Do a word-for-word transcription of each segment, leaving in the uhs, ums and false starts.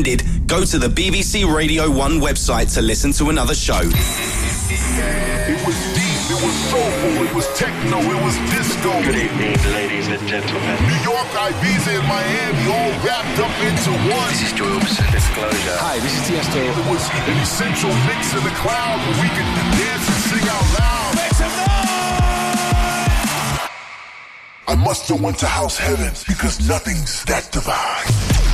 ended, go to the B B C Radio one website to listen to another show. It was deep, it was soulful, it was techno, it was disco. Good evening, ladies and gentlemen. New York, Ibiza, and Miami all wrapped up into one. This is Joy Orbison. Disclosure. Hi, this is Tiesto. It was an essential mix in the cloud where we could dance and sing out loud. Make some noise! I must have went to house heaven because nothing's that divine.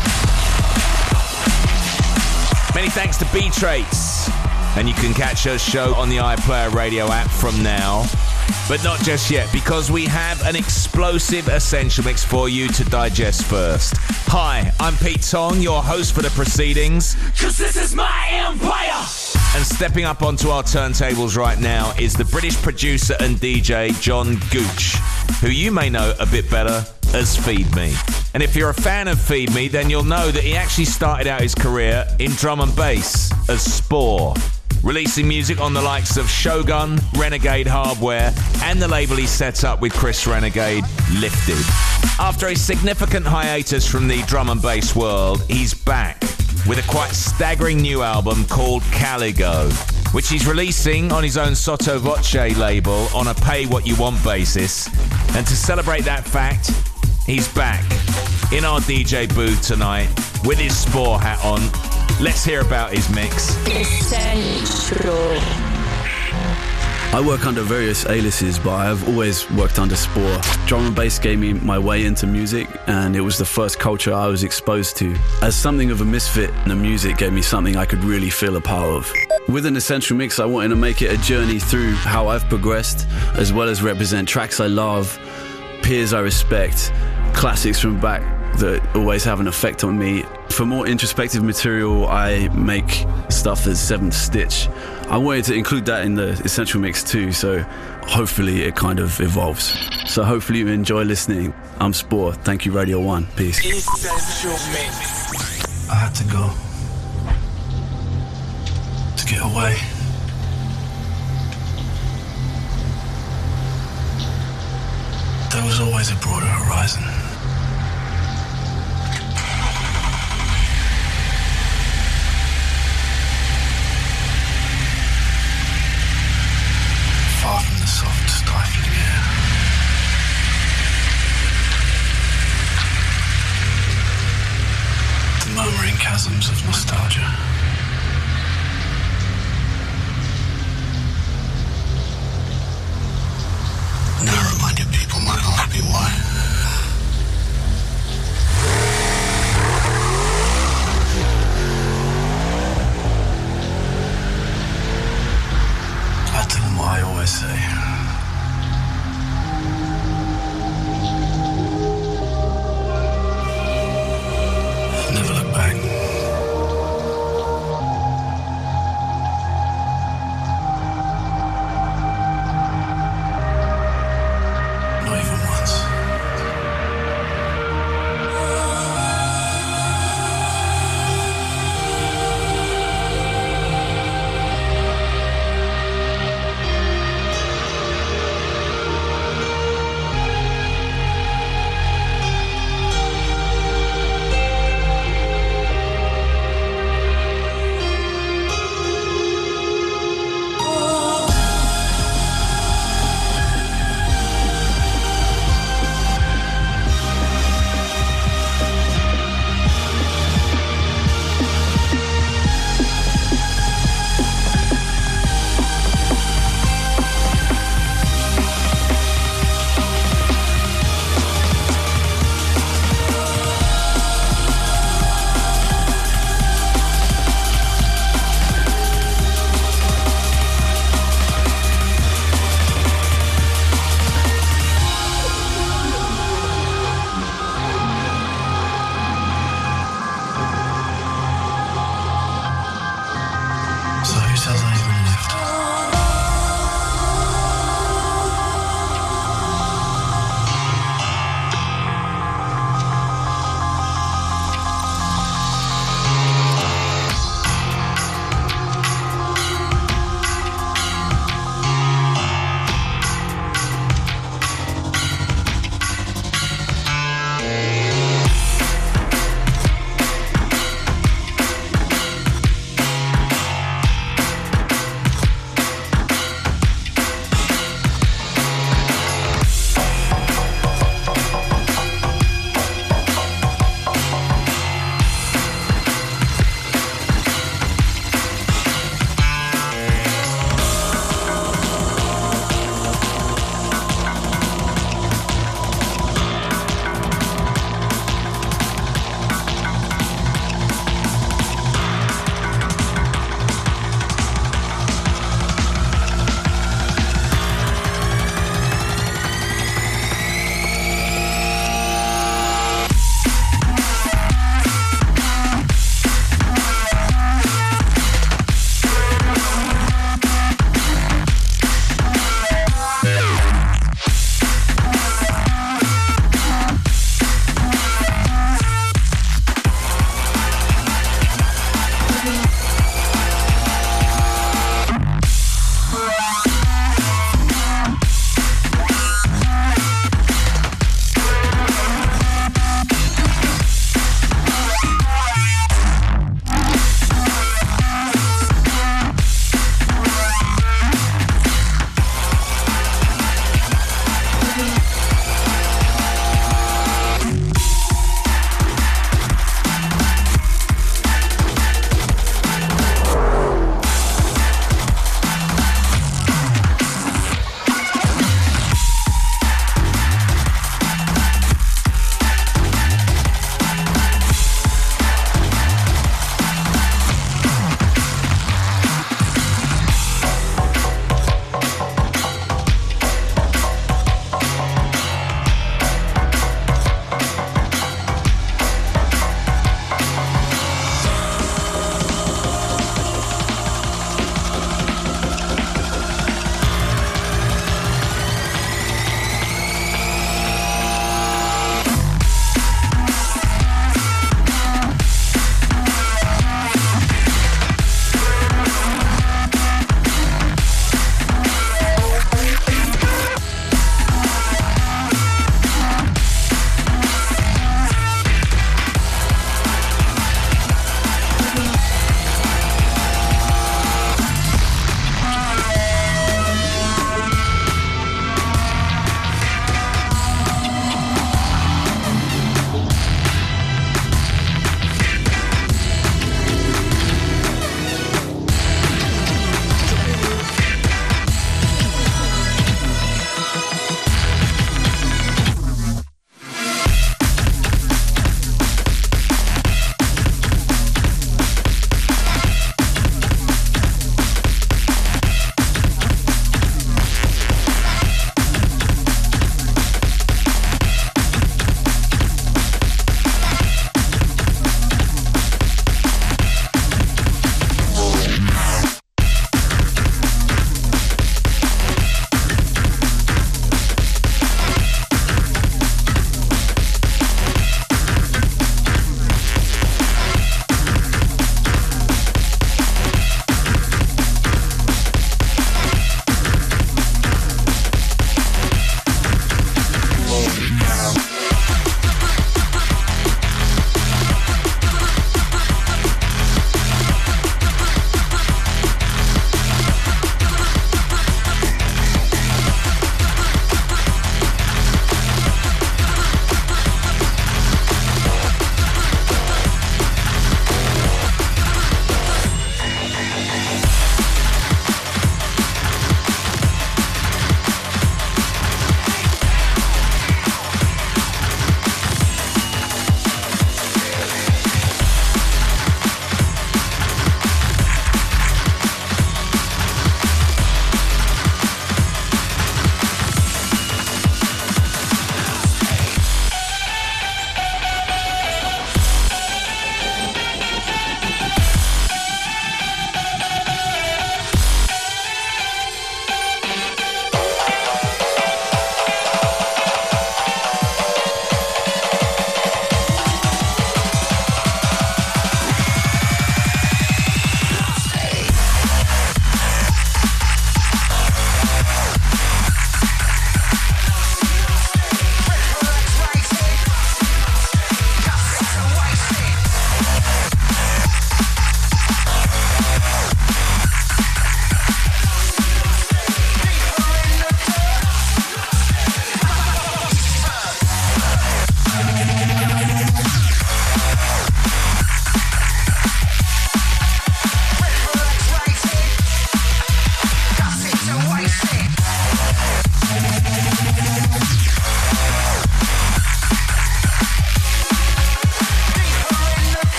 Many thanks to B-Trace. And you can catch her show on the iPlayer radio app from now. But not just yet, because we have an explosive essential mix for you to digest first. Hi, I'm Pete Tong, your host for the proceedings. Cause this is my empire! And stepping up onto our turntables right now is the British producer and D J John Gooch, who you may know a bit better as Feed Me. And if you're a fan of Feed Me, then you'll know that he actually started out his career in drum and bass as Spore, releasing music on the likes of Shogun, Renegade Hardware, and the label he set up with Chris Renegade, Lifted. After a significant hiatus from the drum and bass world, he's back with a quite staggering new album called Caligo, which he's releasing on his own Sotto Voce label on a pay-what-you-want basis. And to celebrate that fact, he's back in our D J booth tonight with his Spore hat on. Let's hear about his mix. Essential. I work under various aliases, but I've always worked under Spore. Drum and bass gave me my way into music, and it was the first culture I was exposed to. As something of a misfit, the music gave me something I could really feel a part of. With an essential mix, I wanted to make it a journey through how I've progressed, as well as represent tracks I love, peers I respect, classics from back that always have an effect on me. For more introspective material, I make stuff that's Seventh Stitch. I wanted to include that in the essential mix too, so hopefully it kind of evolves. So hopefully you enjoy listening. I'm Spore. Thank you, Radio one. Peace. Essential mix. I had to go to get away. There was always a broader horizon. Far from the soft, stifling air. The murmuring chasms of nostalgia. Narrow-minded people might ask me why. I tell them what I always say. Never look back.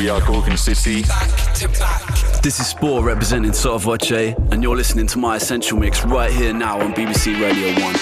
are Gorgon City. This is Spore representing Sotto Voce, and you're listening to my Essential Mix right here now on B B C Radio one.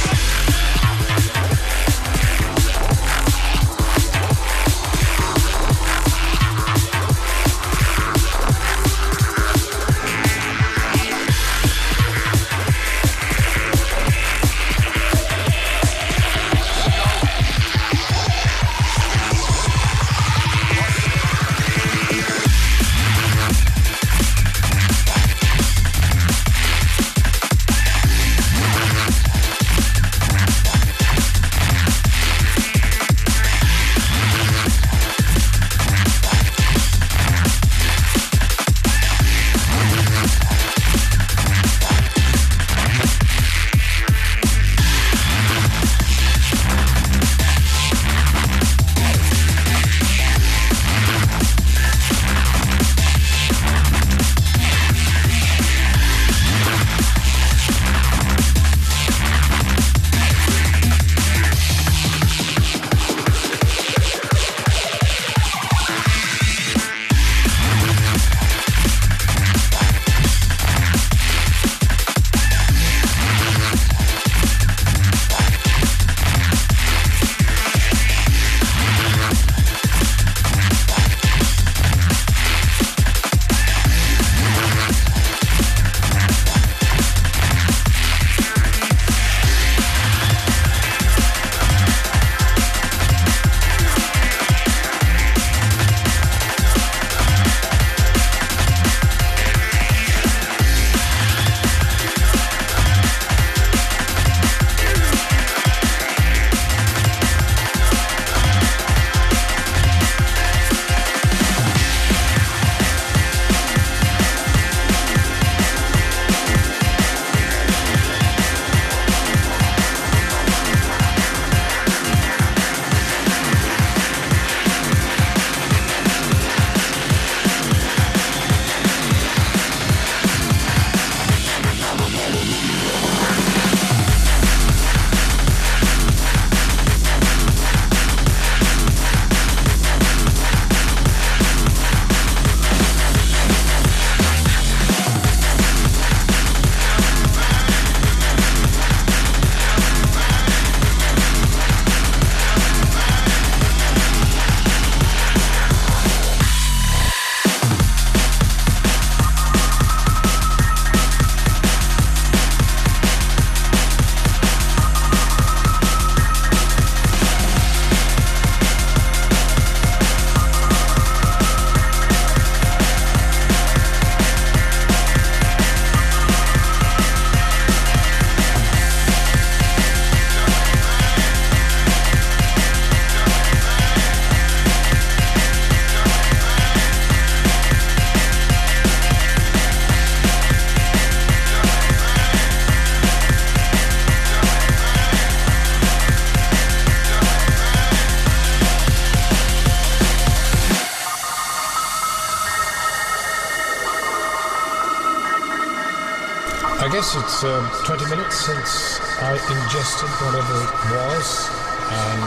I guess it's um, twenty minutes since I ingested whatever it was, and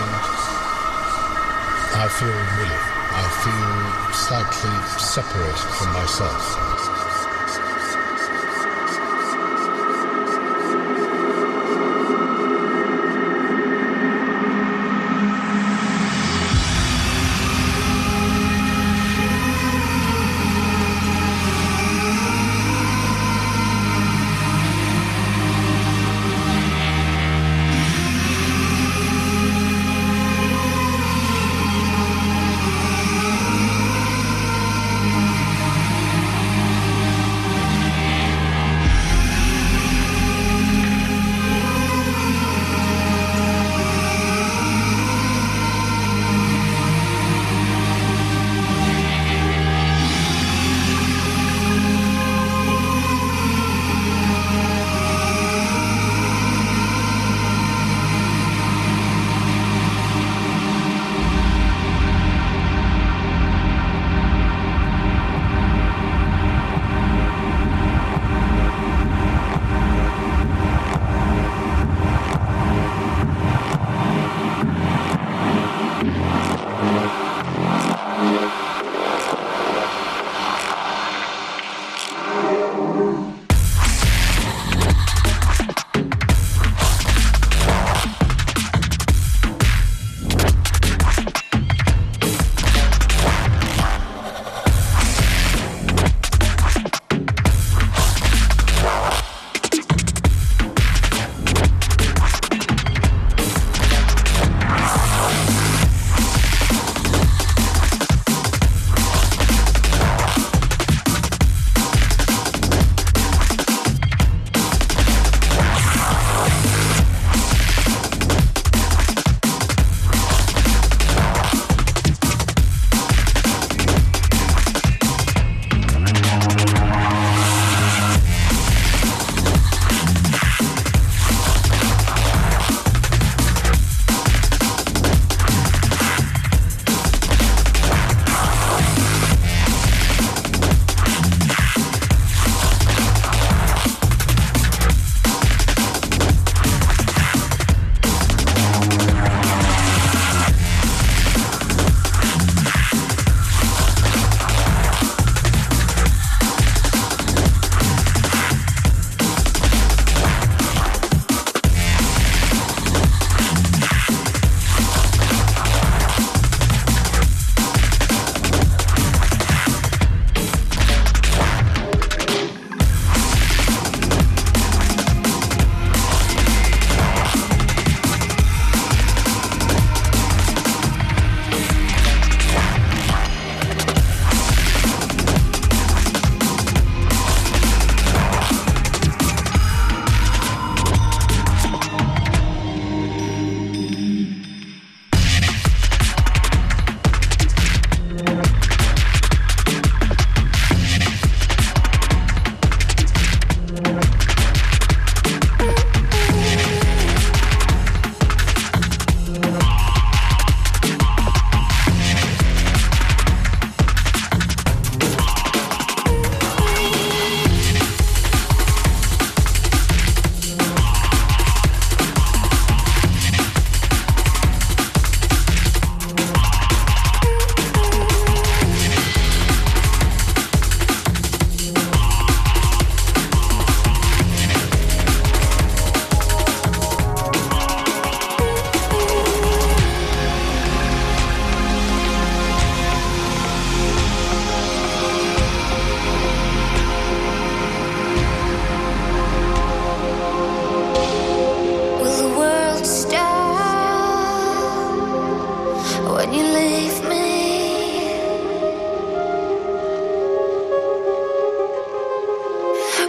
I feel relief. I feel slightly separated from myself.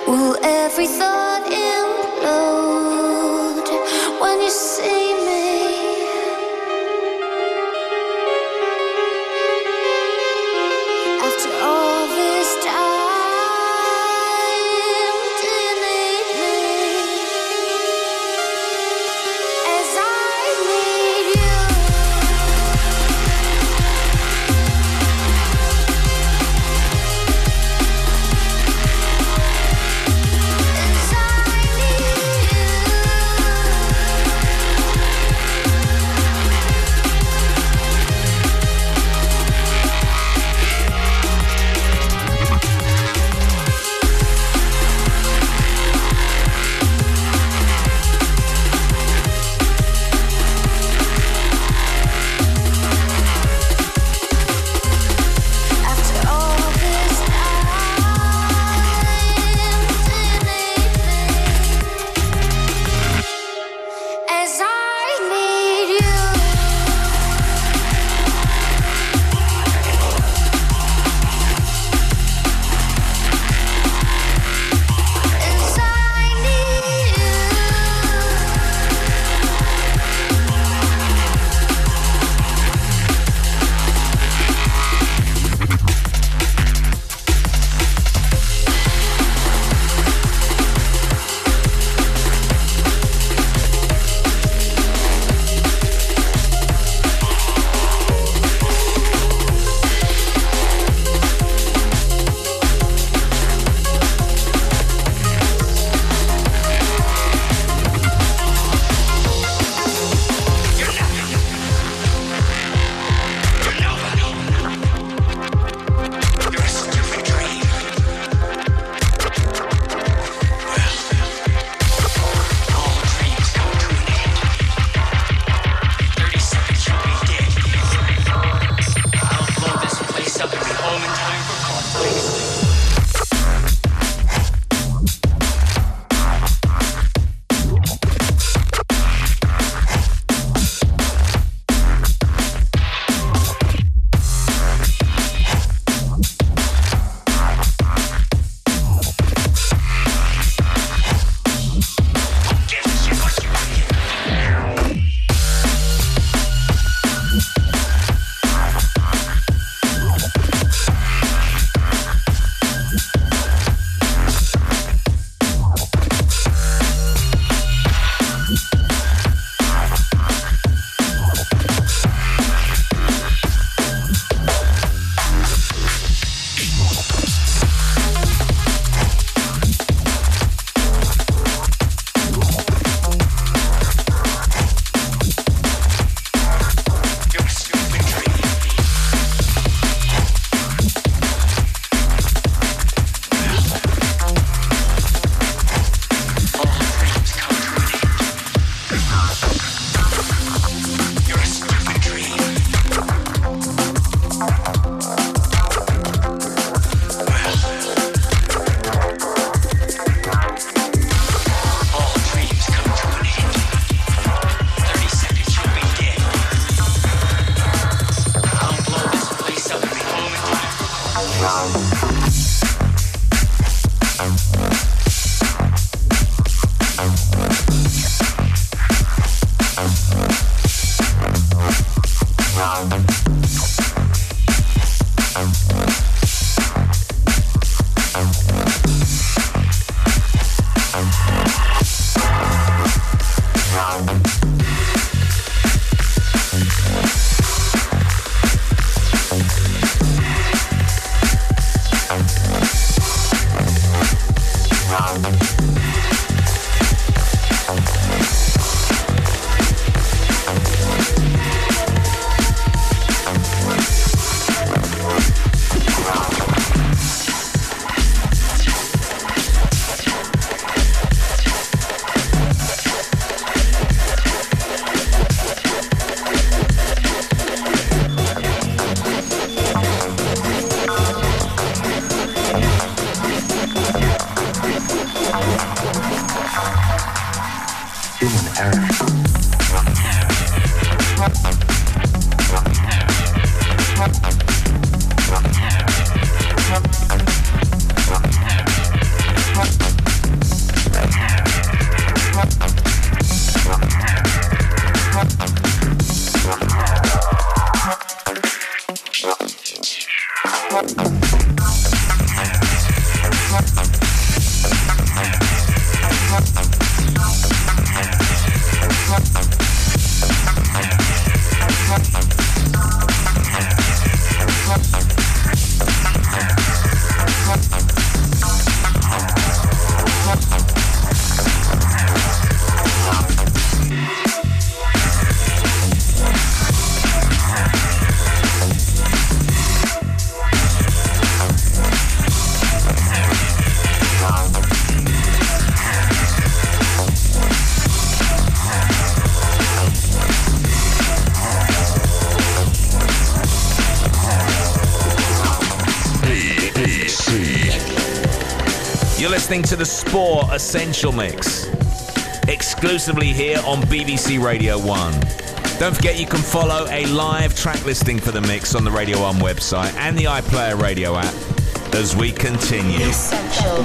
Will every thought implode when you see me? After all this time, do you need me as I need you? As I need you. After all this time, do you need me as I need you? As I need you. You're a stupid dream. Well, all dreams come to an end. Thirty seconds you'll be dead. I'll blow this place up and be home in time for cornflakes. Give us what you want. You're a stupid dream. All dreams come to an end. You're a stupid dream. All dreams come to an end. Thirty seconds you'll be dead. I'll blow this place up and be home in time for error. listening to the Spore Essential Mix, exclusively here on B B C Radio one. Don't forget you can follow a live track listing for the mix on the Radio one website and the iPlayer Radio app as we continue. Essential.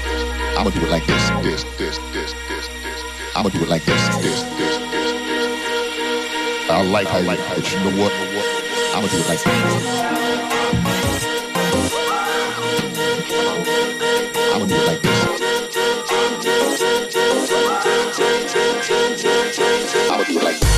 I'ma do it like this, this, this, this, this, this. I'ma do it like this, this, this, this, this, this. I like how you like, but you know what? I'm gonna do it like this. I'm gonna do it like this. I'm gonna do it like this.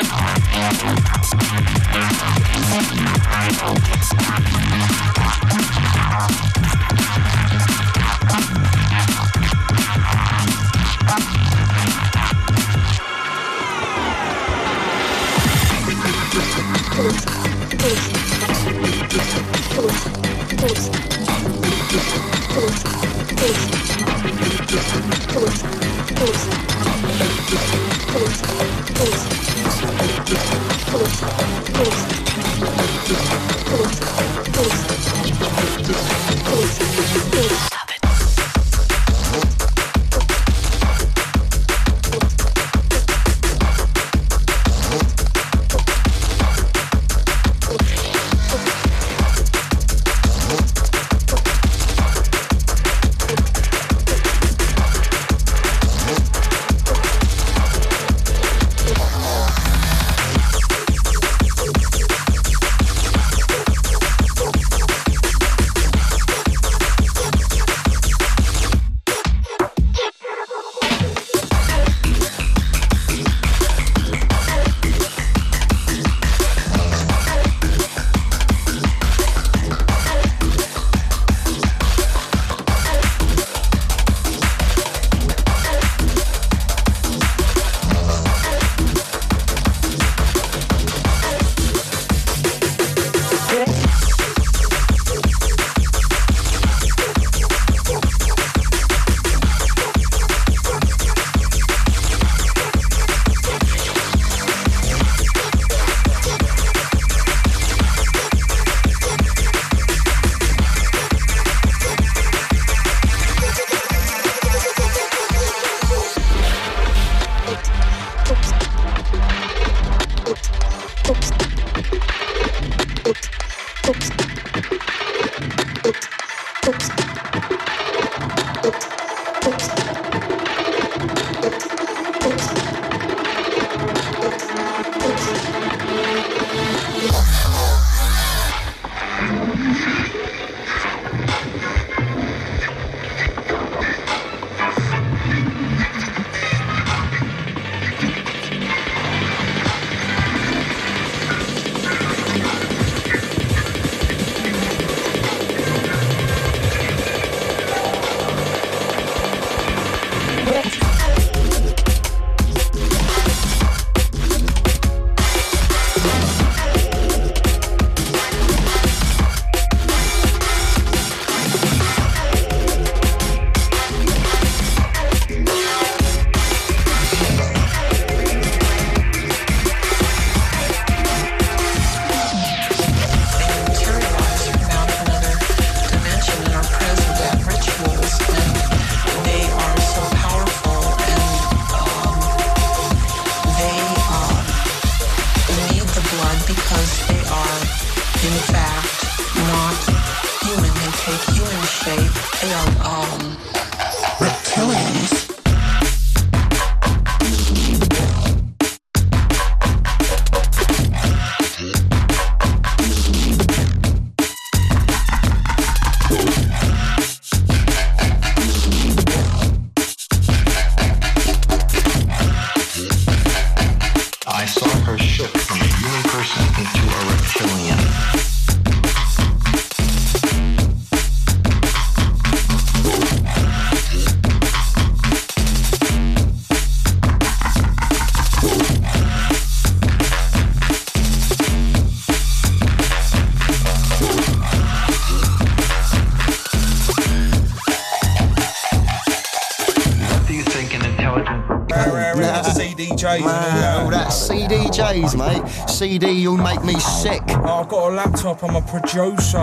Man, all that C D Js, mate. C D, you'll make me sick. Oh, I've got a laptop, I'm a producer.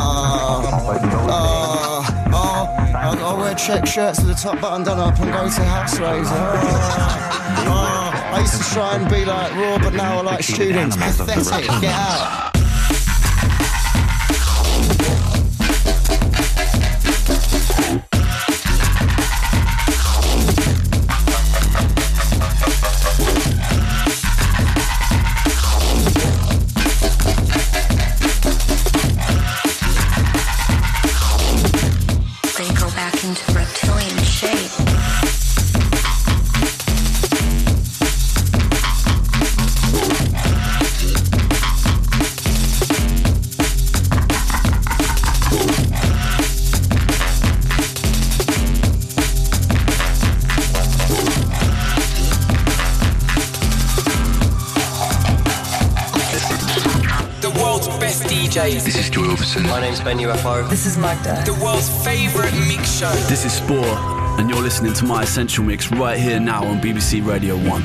Ah, ah, ah, I wear check shirts with the top button done up and go to house raves. Ah, I used to try and be like Raw, but now I like students. Pathetic, get out. Shape. Days. This is Joy Orbison. My name's Ben U F O. This is Magda. The world's favourite mix show. This is Spore, and you're listening to my Essential Mix right here now on B B C Radio one.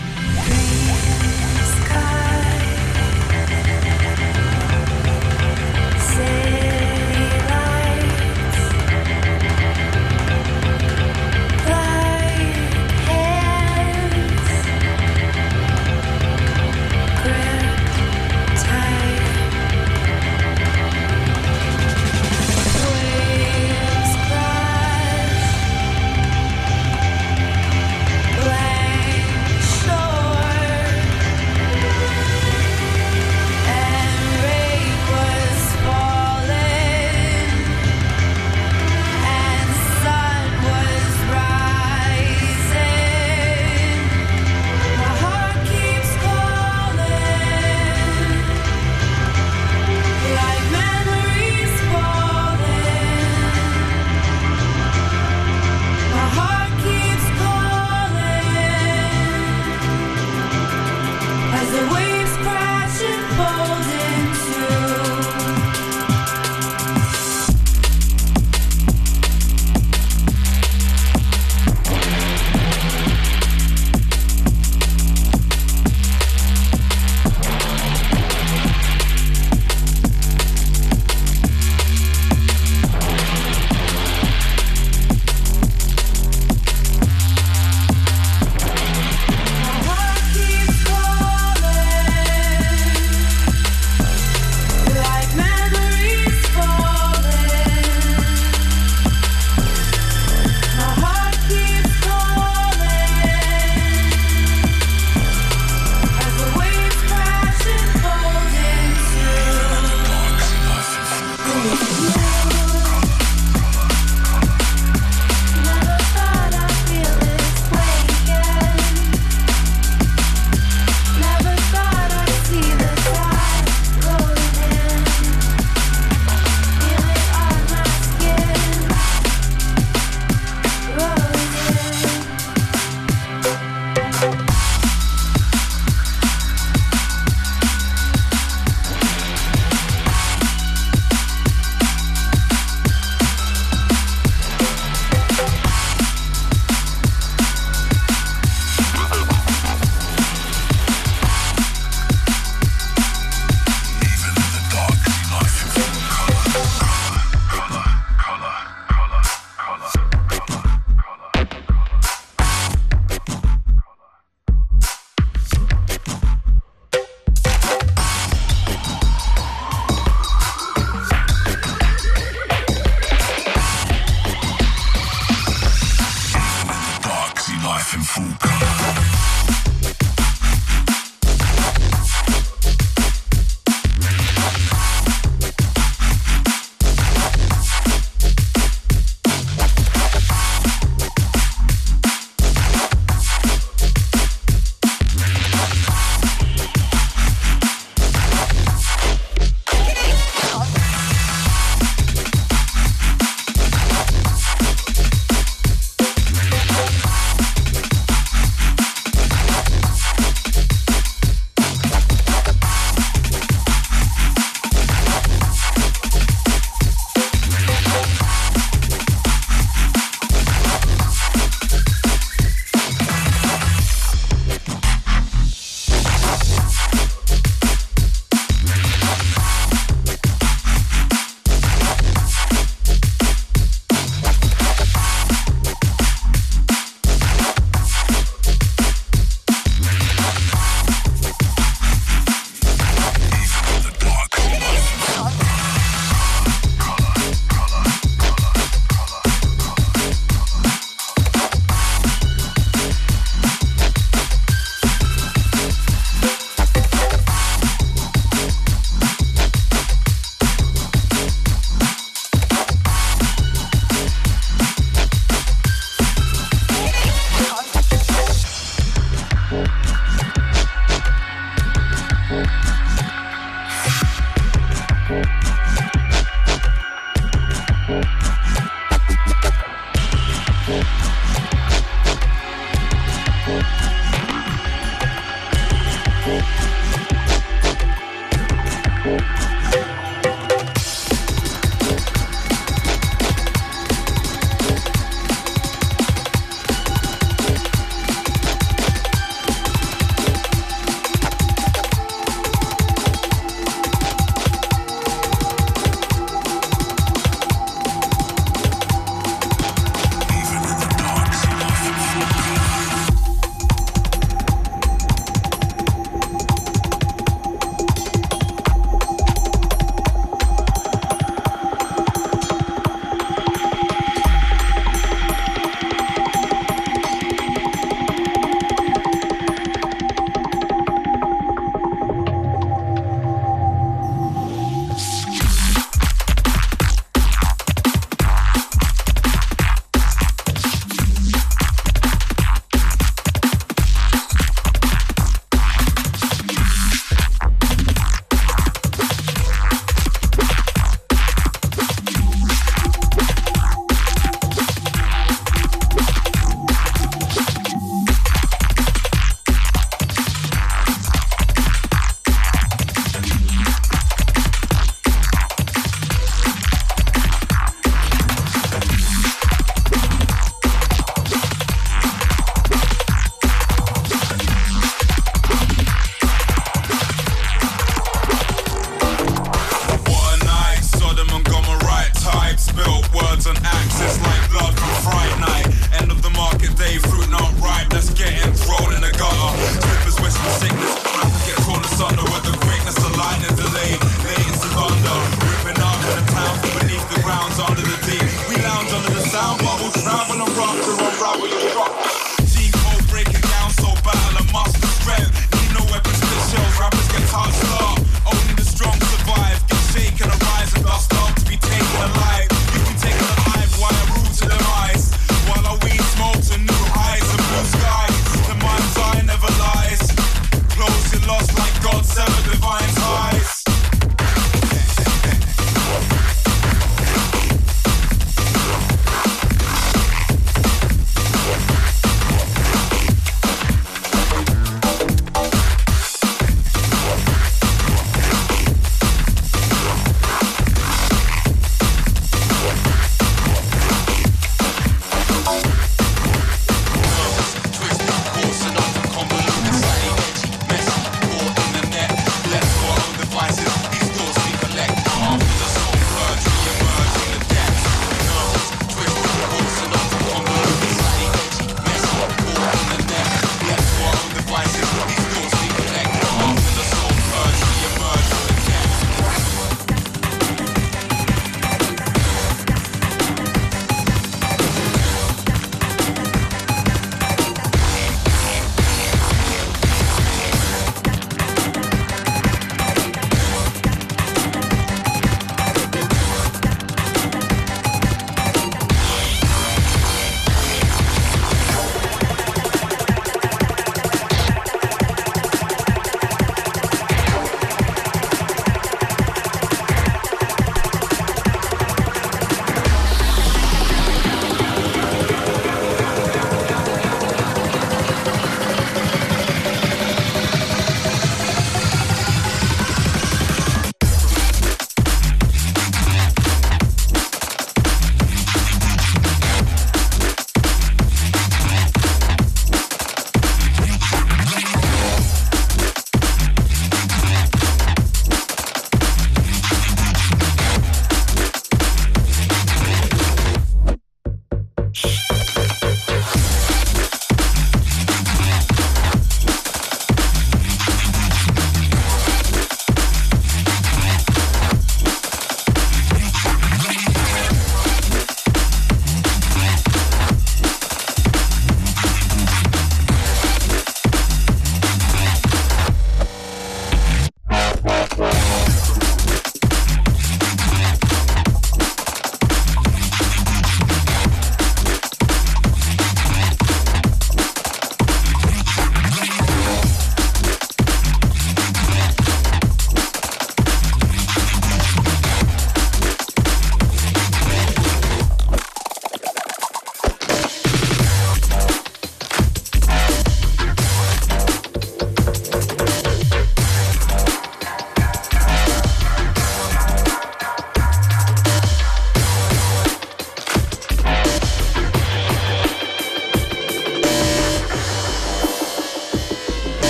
under the beat. We lounge under the sound bubble, travel and rock to unravel your drop. G-code breaking down, so battle and muster strength. Need no weapons to shells, rappers get touched up. Only the strong survive, get shaken and rise and dust up to be taken alive. You can take it alive, wire rule to them eyes. While our weed smokes and new highs and blue skies. The mind's eye never lies. Close your lost like God seven divine ties.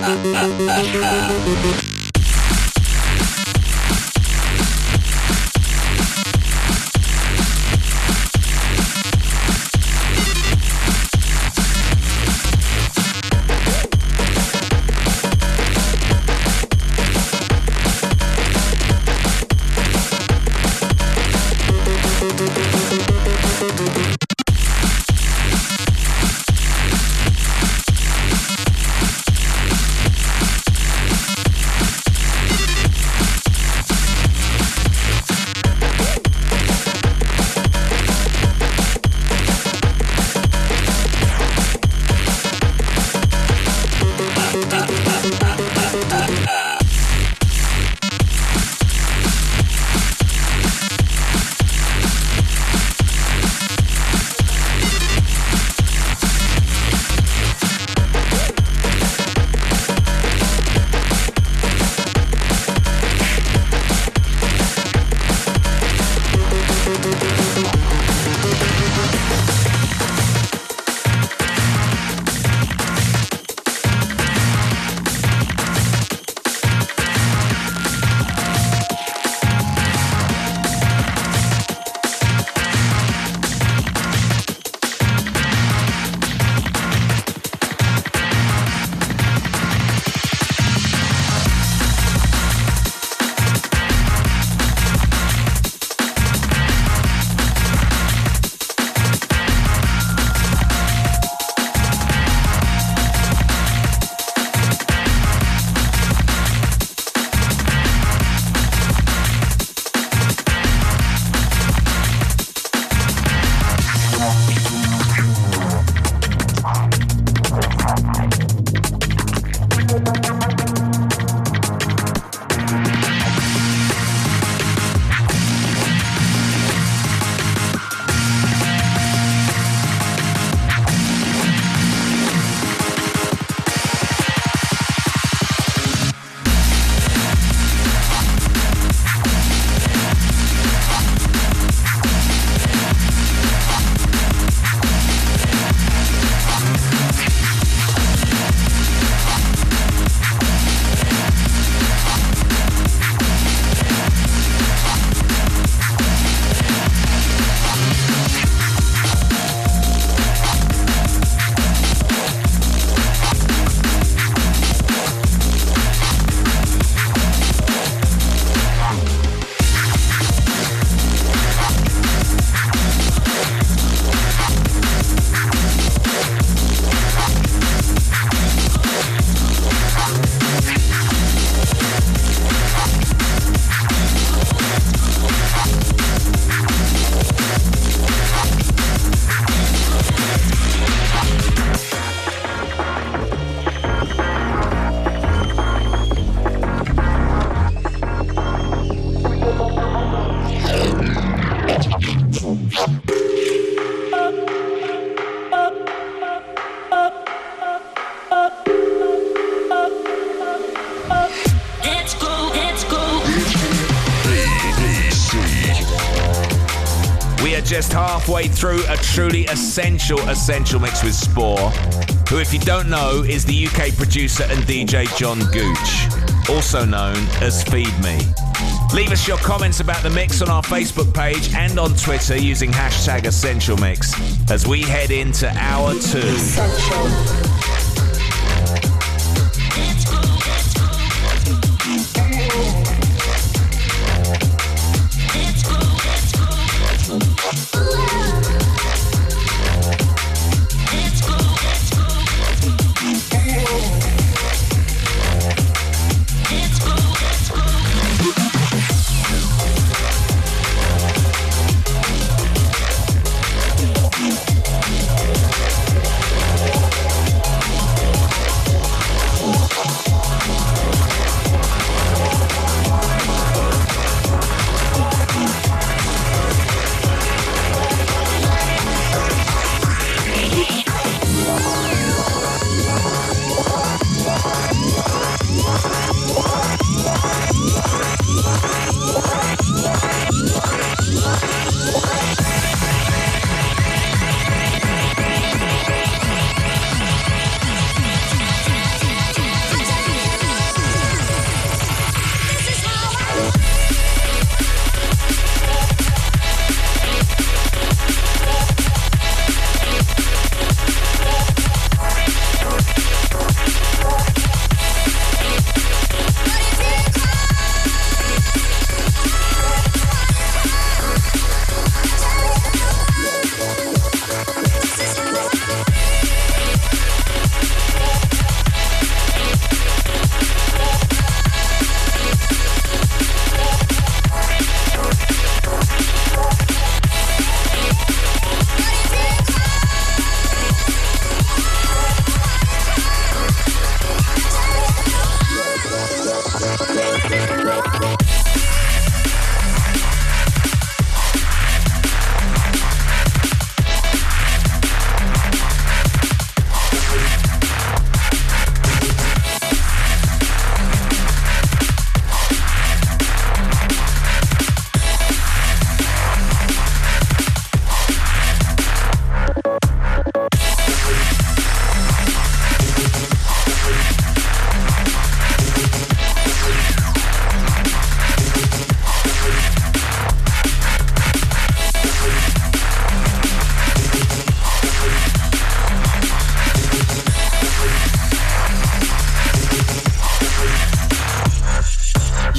Just halfway through a truly essential, essential mix with Spore, who, if you don't know, is the U K producer and D J John Gooch, also known as Feed Me. Leave us your comments about the mix on our Facebook page and on Twitter using hashtag Essential Mix as we head into hour two. Essential.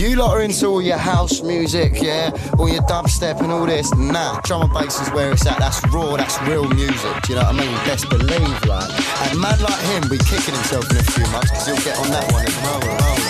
you lot are into all your house music, yeah, all your dubstep and all this. Nah, drum and bass is where it's at. That's raw, that's real music. Do you know what I mean? Best believe, like. And a man like him be kicking himself in a few months because he'll get on that one as well. well, well.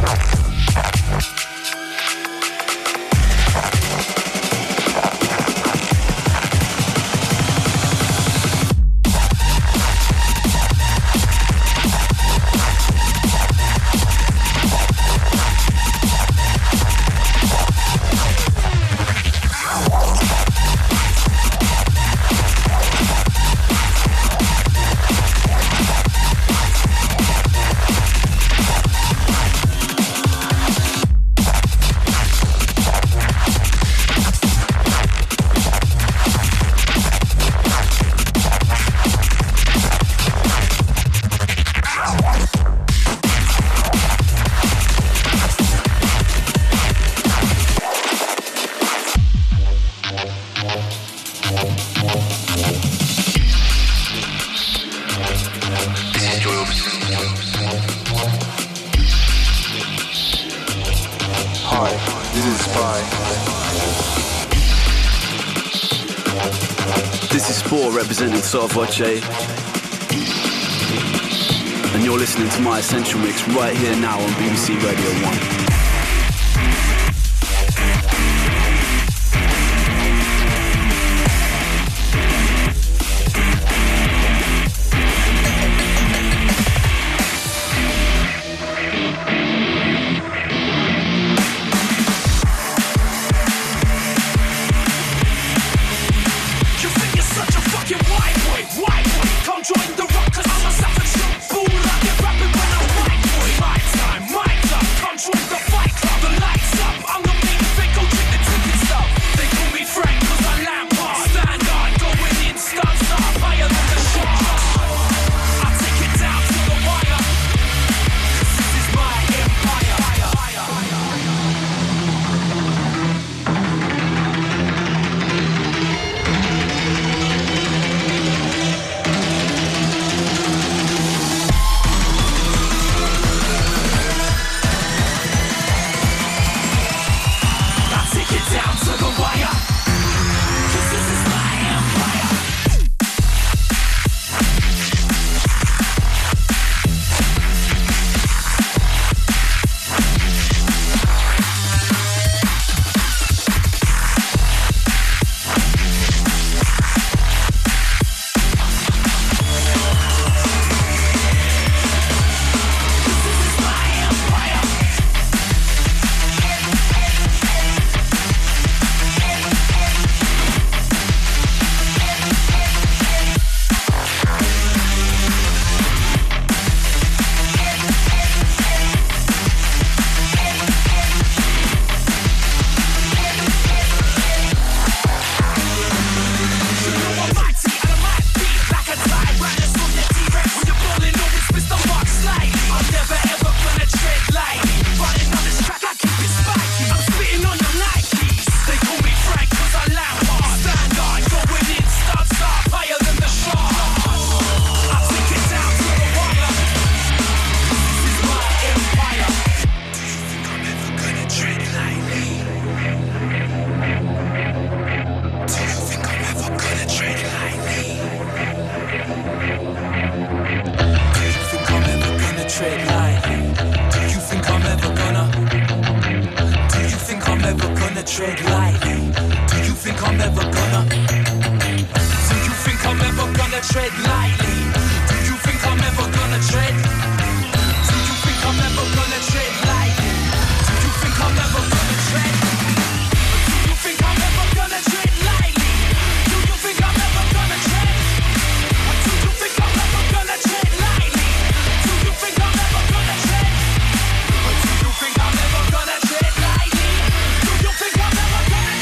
Representing Sotto Voce, and you're listening to my Essential Mix right here now on B B C Radio one.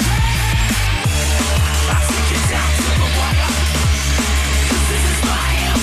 This is my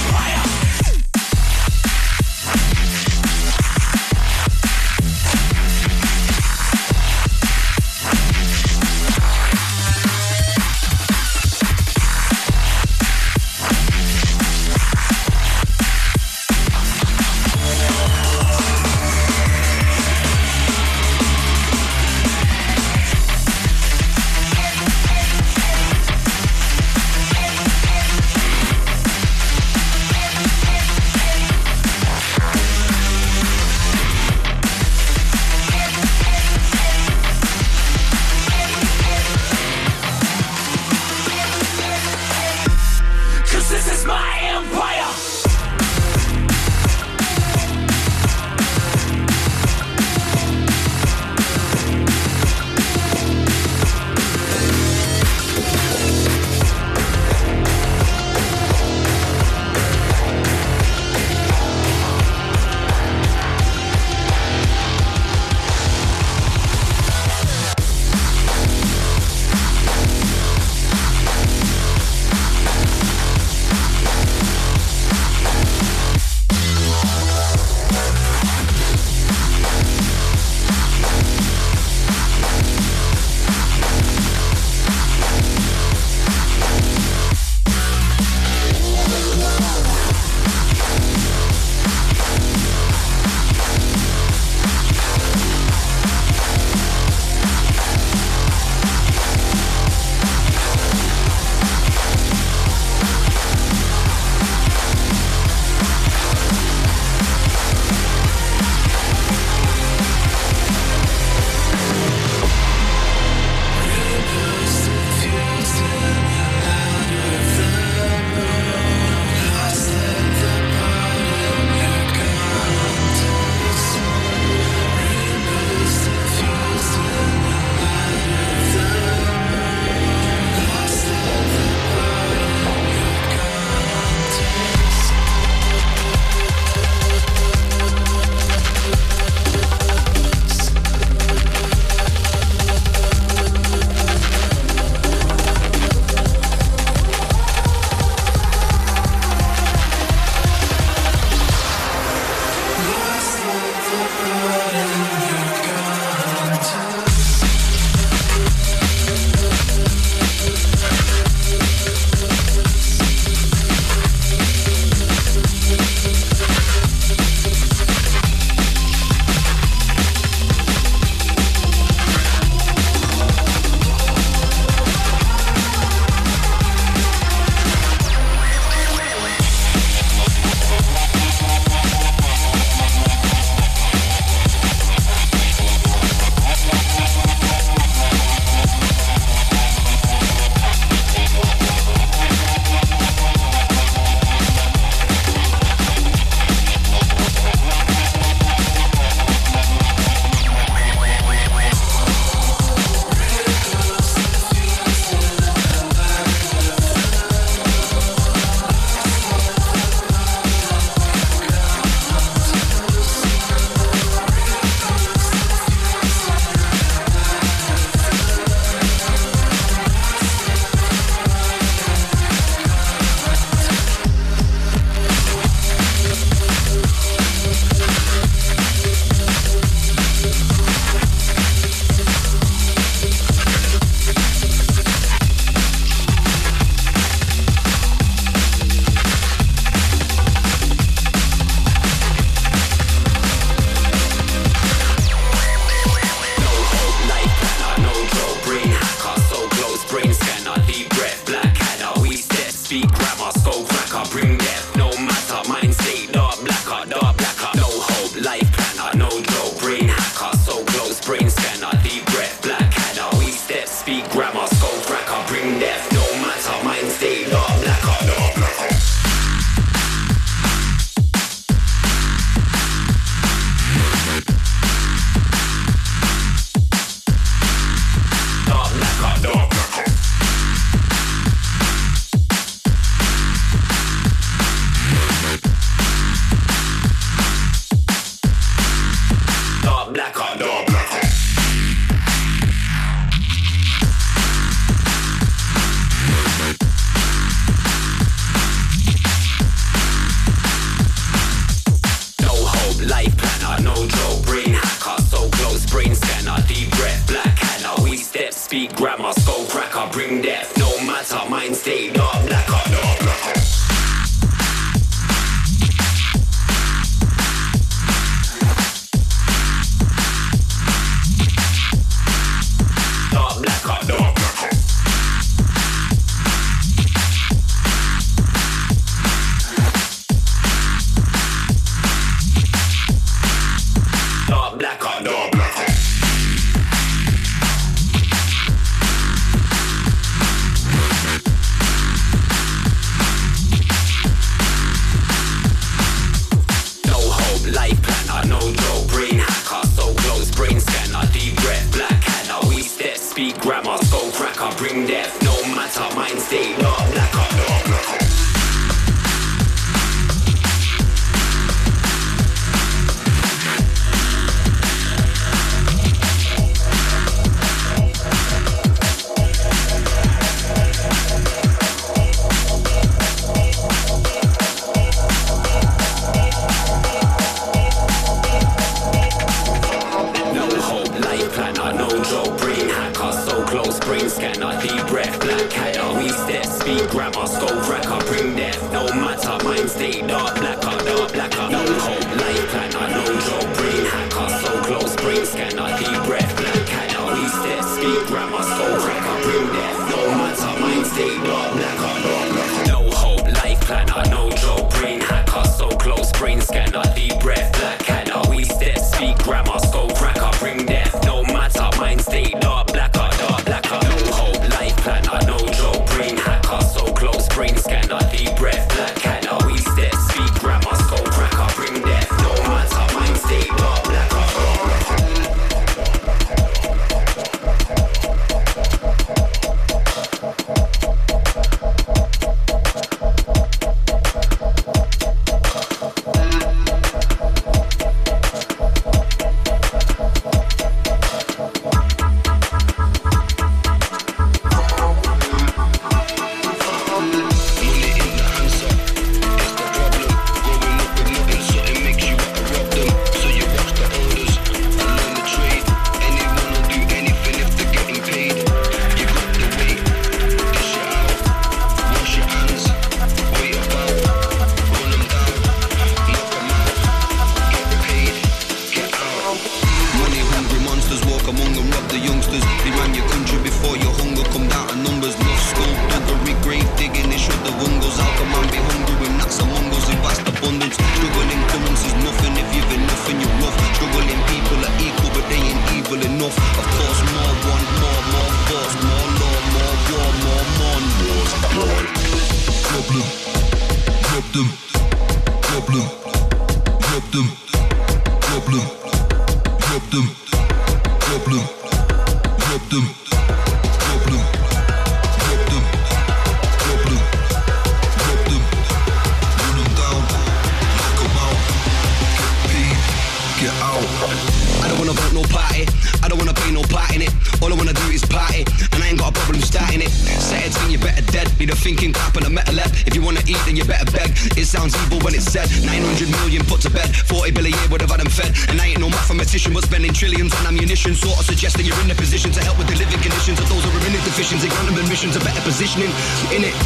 brain scanner, deep breath, black canna. We step, speak grammar, skull cracker, bring death. No matter, mind state, dark blacker, dark blacker. No hope, life planner, no joke, brain hacker. So close, brain scanner, deep breath, black canna. We step, speak grammar, skull cracker, bring death. No matter, mind state, dark blacker. In it.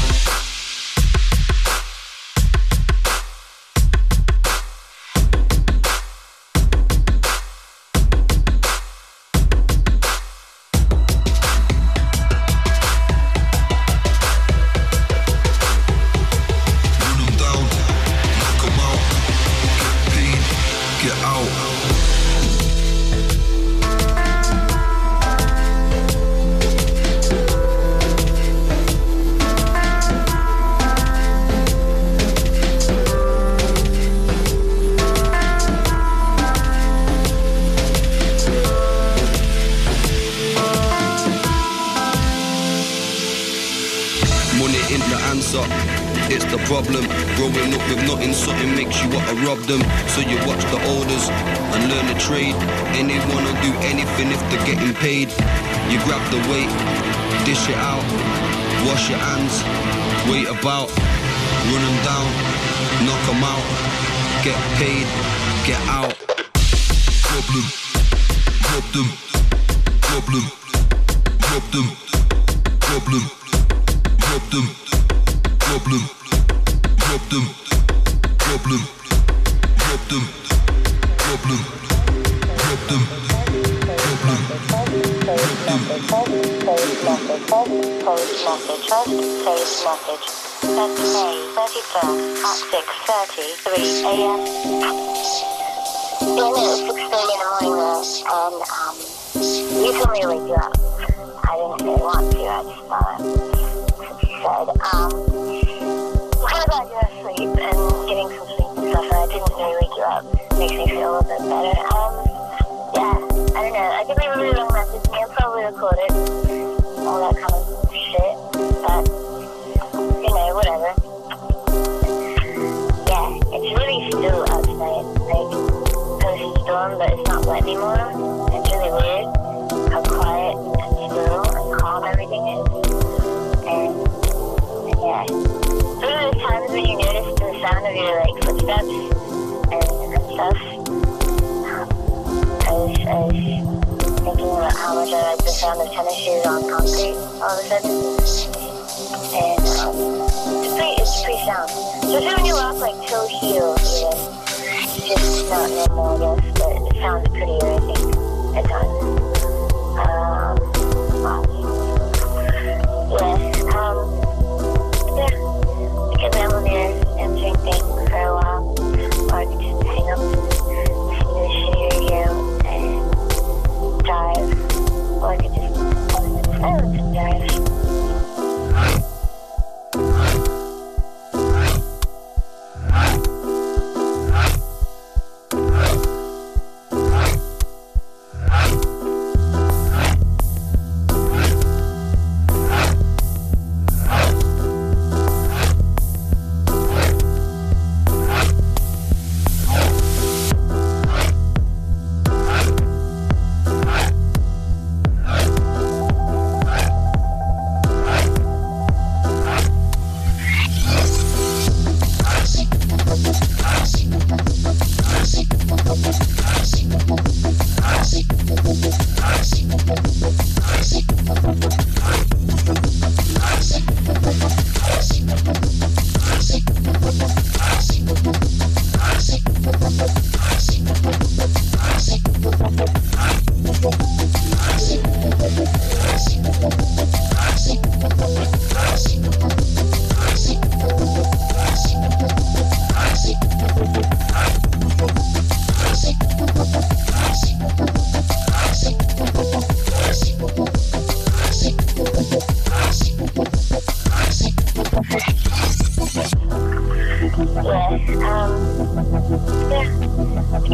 So you watch the orders and learn the trade. Anyone will do anything if they're getting paid. You grab the weight, dish it out, wash your hands, wait about, run them down, knock them out, get paid, get out. Problem, rob them, problem, rob them, problem, rob them, problem, rob them, problem. Rob them, problem, rob them, problem, rob them. Post message, post message. That's May thirty-first at six thirty-three a.m. Yeah, no, it was six thirty in the morning though, and um, you told me to wake you up. I didn't really want to, I just thought, since you said, um, I'm kind of glad you're asleep and getting some sleep and stuff, and I didn't really wake you up. Makes me feel a little bit better. Um, yeah, I don't know, I could leave a really long message, me and probably record it, all that kind of shit, but, you know, whatever. Yeah, it's really still outside, like, post-storm, but it's not wet anymore. It's really weird how quiet and still and calm everything is. And, and yeah, those are the times when you notice the sound of your, like, footsteps and, and stuff. I was, I was thinking about how much I like the sound of tennis shoes on concrete all of a sudden. And, um, it's pretty, it's pretty sound. Especially when you walk, like, toe heel, even. It's not normal, I guess, but it sounds prettier, I think, at times. Um, yeah, um, yeah, because I'm on there answering things for a while.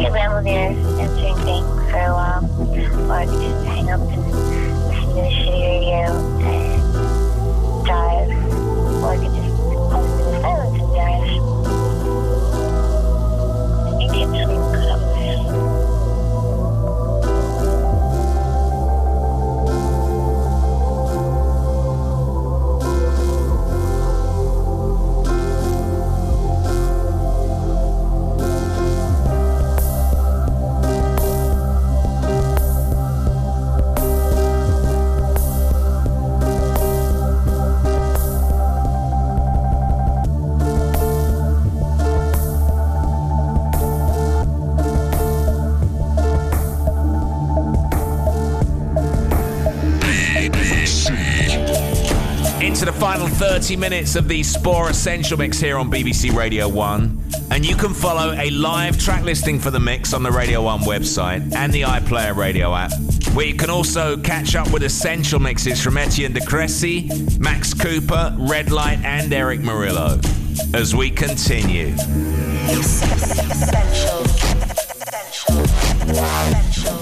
could ramble there and drink things for a while, or I could just hang up and listen to the shitty radio and drive, or I could just listen to the silence and drive. I think it's really good up there. To the final thirty minutes of the Spore Essential Mix here on B B C Radio one. And you can follow a live track listing for the mix on the Radio one website and the iPlayer Radio app, where you can also catch up with essential mixes from Etienne de Cressy, Max Cooper, Red Light and Eric Murillo. As we continue. Essential. Essential. Essential.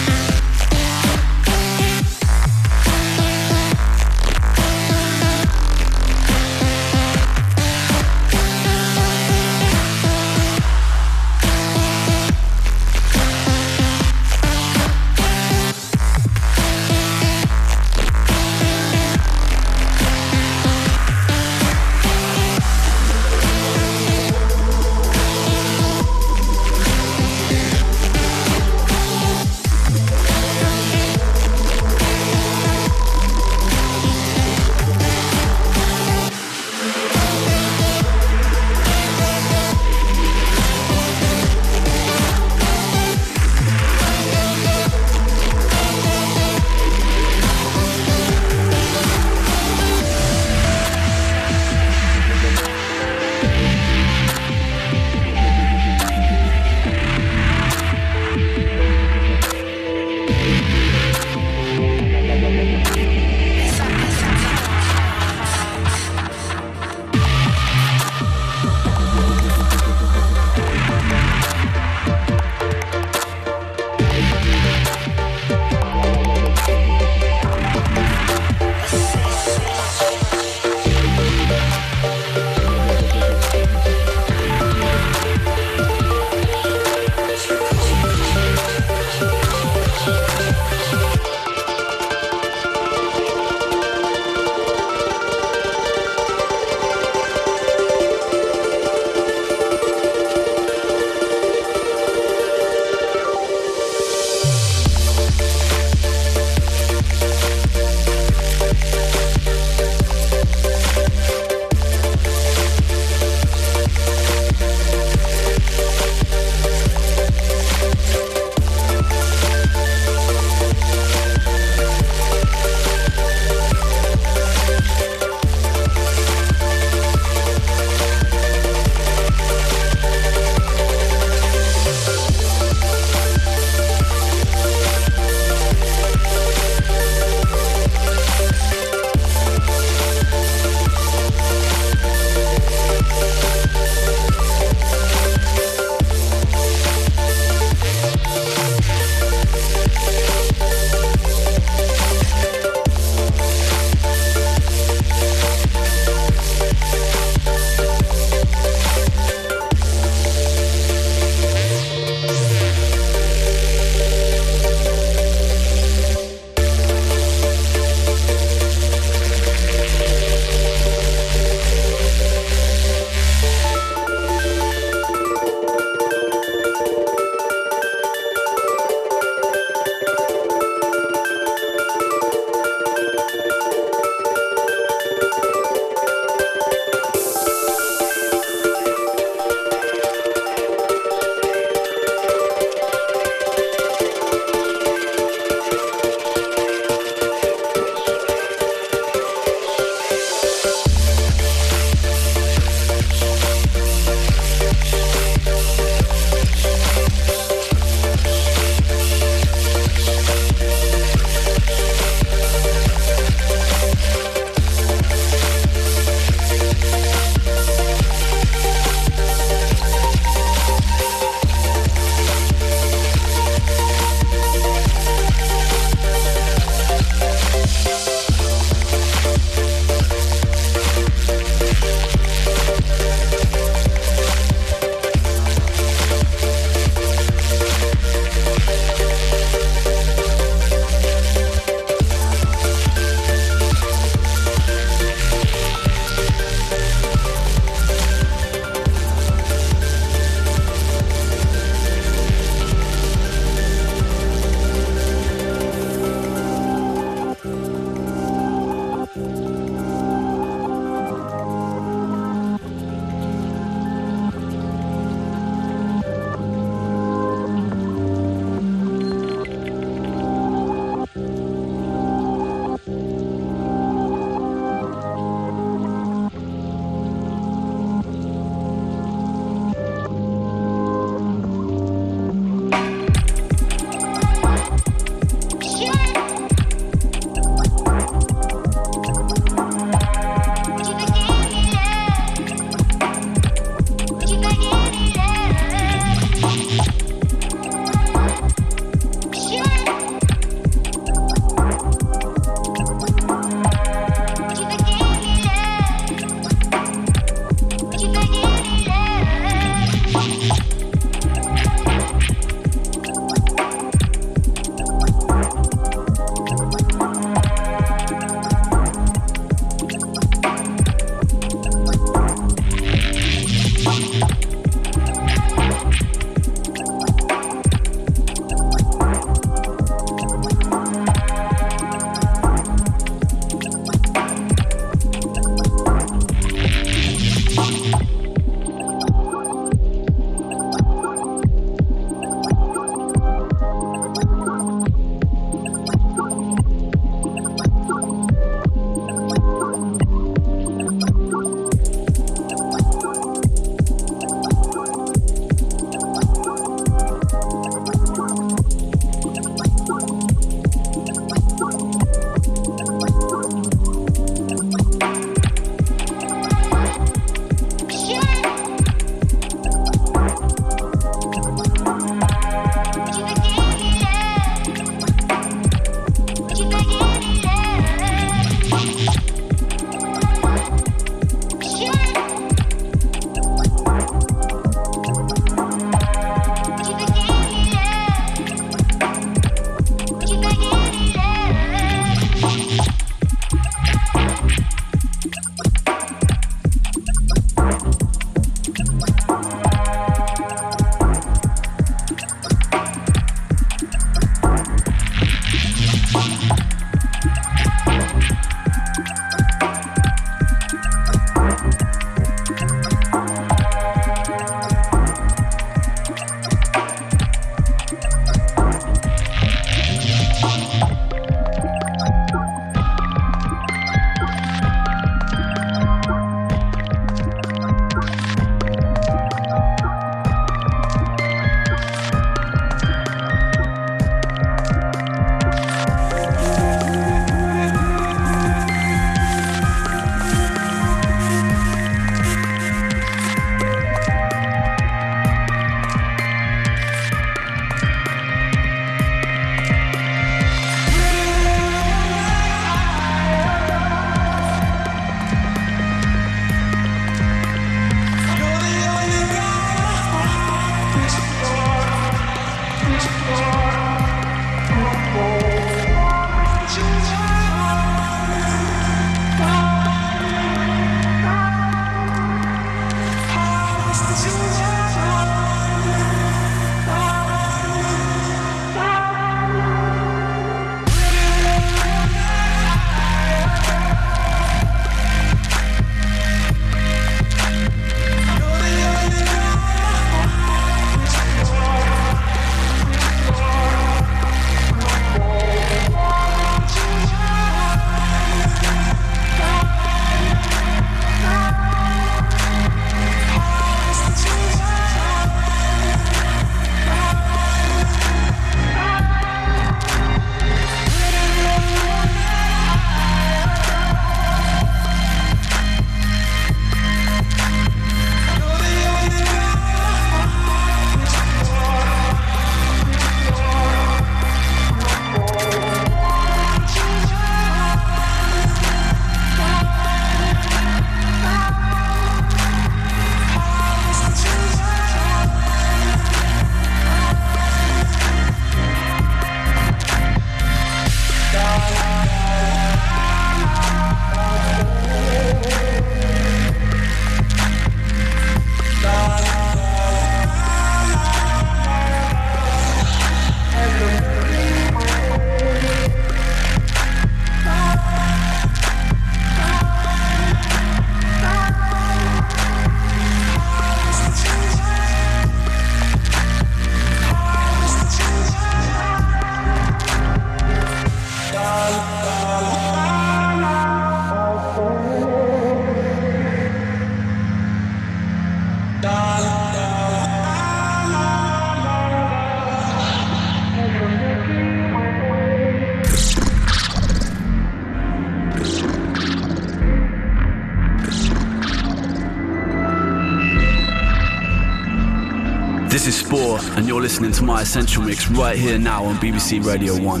This is Spore, and you're listening to my Essential Mix right here now on B B C Radio one.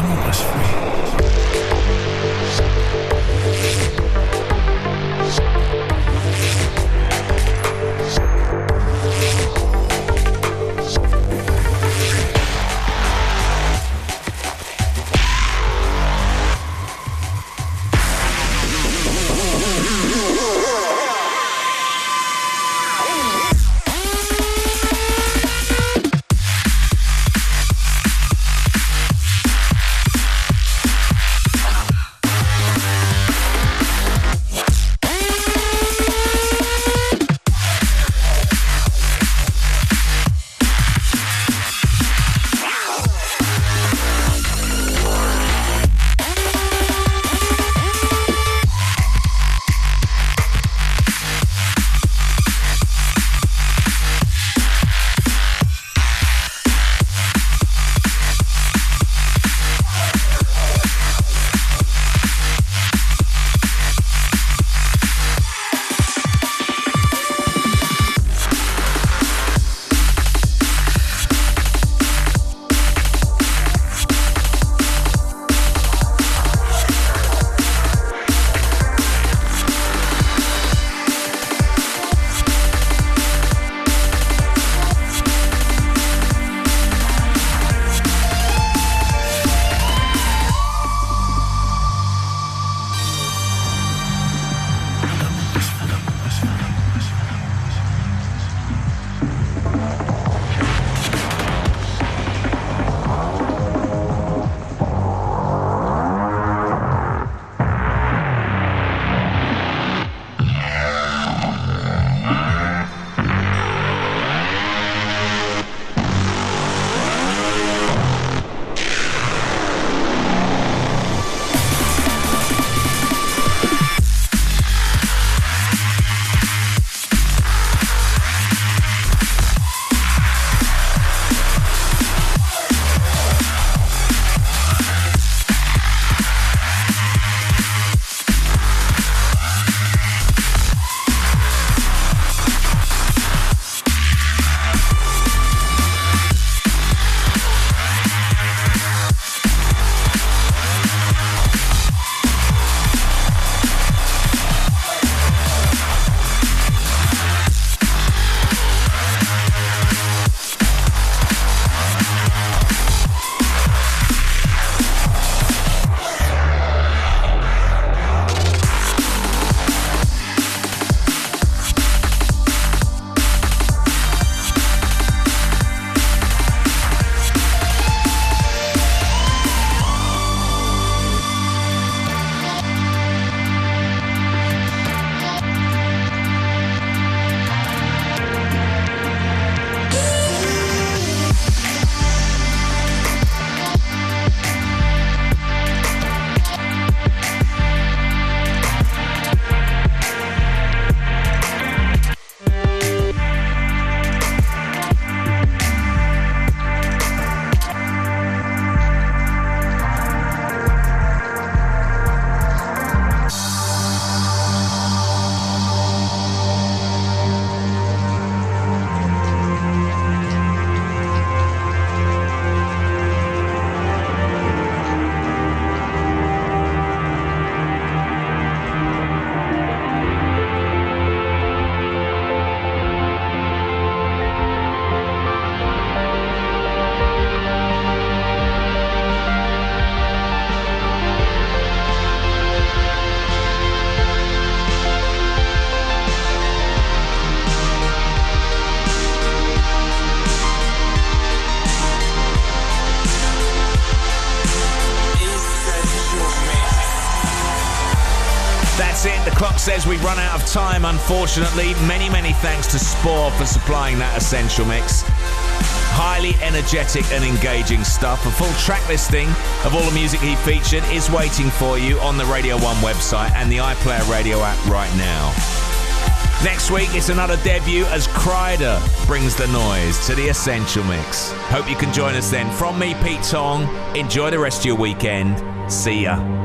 tunnel is free. It. The clock says we've run out of time, unfortunately. Many, many thanks to Spore for supplying that essential mix. Highly energetic and engaging stuff. A full track listing of all the music he featured is waiting for you on the Radio one website and the iPlayer Radio app right now. Next week, it's another debut as Kryder brings the noise to the Essential Mix. Hope you can join us then. From me, Pete Tong, enjoy the rest of your weekend. See ya.